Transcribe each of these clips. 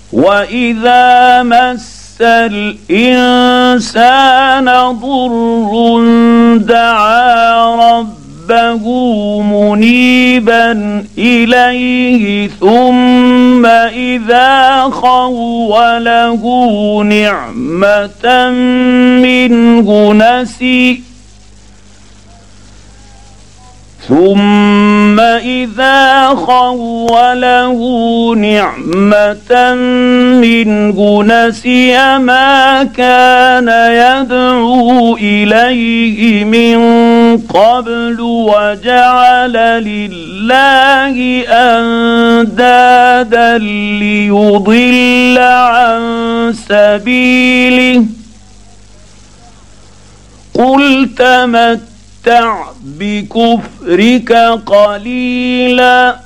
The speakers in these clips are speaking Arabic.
وإذا مس الإنسان ضر دعا ربه منيبا إليه ثم إذا خوله نعمة منه نسي ما كان يدعو إليه من قبل وجعل لله أندادا ليضل عن سبيله قل تمتع بكفرك قليلا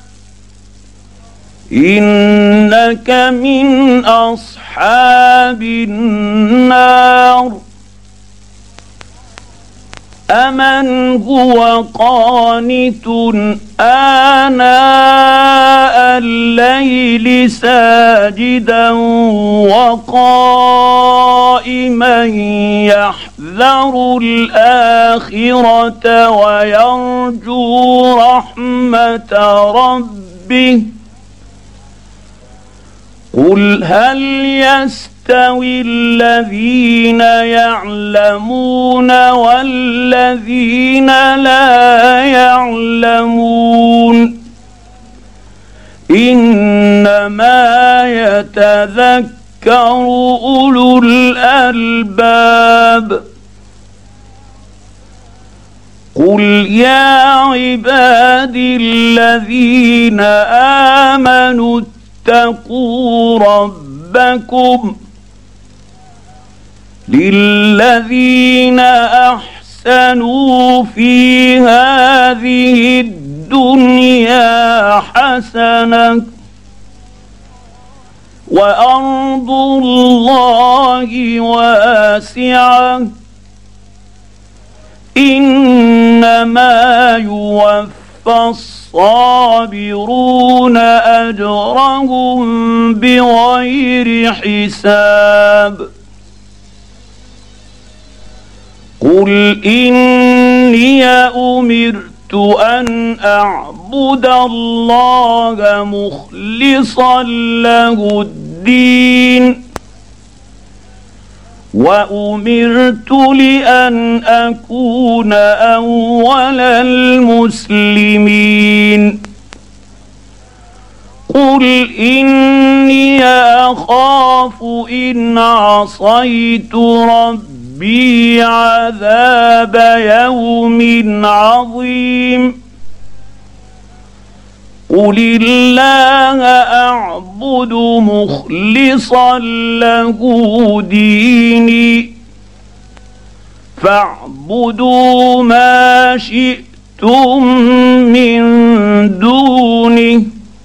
إنك من أصحاب النار. أمن هو قانت آناء الليل ساجدا وقائما يحذر الآخرة ويرجو رحمة ربه قل هل يستوي الذين يعلمون والذين لا يعلمون إنما يتذكر أولو الألباب. قل يا عبادي الذين آمنوا اتقوا ربكم للذين أحسنوا في هذه الدنيا حسنة وأرض الله واسعة إنما يوفى الصابرون أجرهم بغير حساب. قل إني أمرت أن أعبد الله مخلصا له الدين وأمرت لأن أكون أول المسلمين. قل إني أخاف إن عصيت ربي عذاب يوم عظيم. قل الله أعبد مخلصا له ديني فاعبدوا ما شئتم من دونه.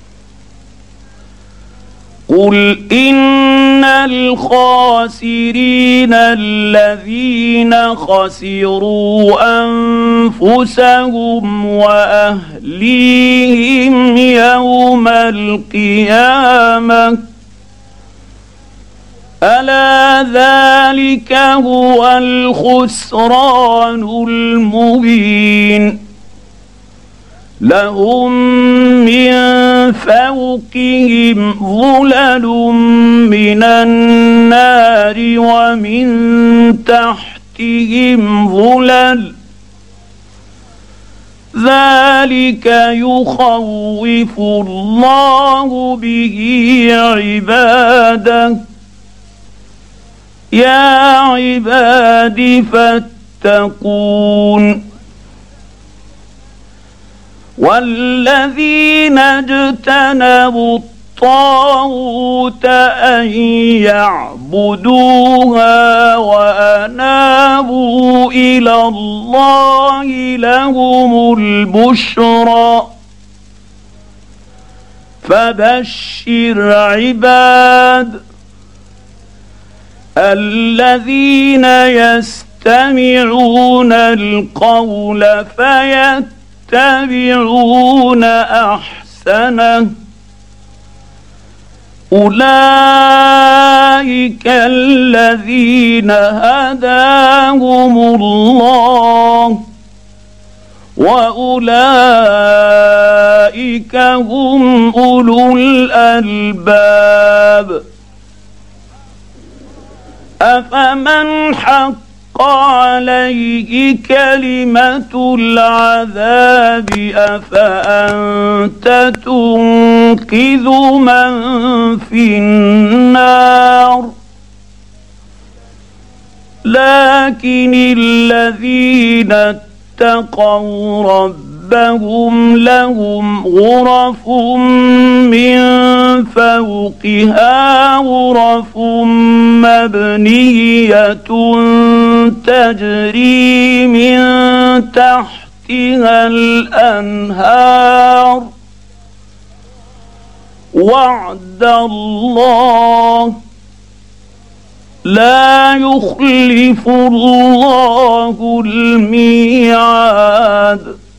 قل إن الخاسرين الذين خسروا أنفسهم وأهليهم يوم القيامة ألا ذلك هو الخسران المبين. لهم من فوقهم ظلل من النار ومن تحتهم ظلل ذلك يخوف الله به عباده. يا عباد فاتقون. والذين اجتنبوا الطاغوت أن يعبدوها وأنابوا إلى الله لهم البشرى فبشر عباد الذين يستمعون القول فيتبعون أحسنه اولئك الذين هداهم الله واولئك هم اولو الالباب. افمن حق عليه كلمة العذاب أفأنت تنقذ من في النار؟ لكن الذين اتقوا ربهم لهم غرف من فوقها غرف مبنية تجري من تحتها الأنهار وعد الله لا يخلف الله الميعاد.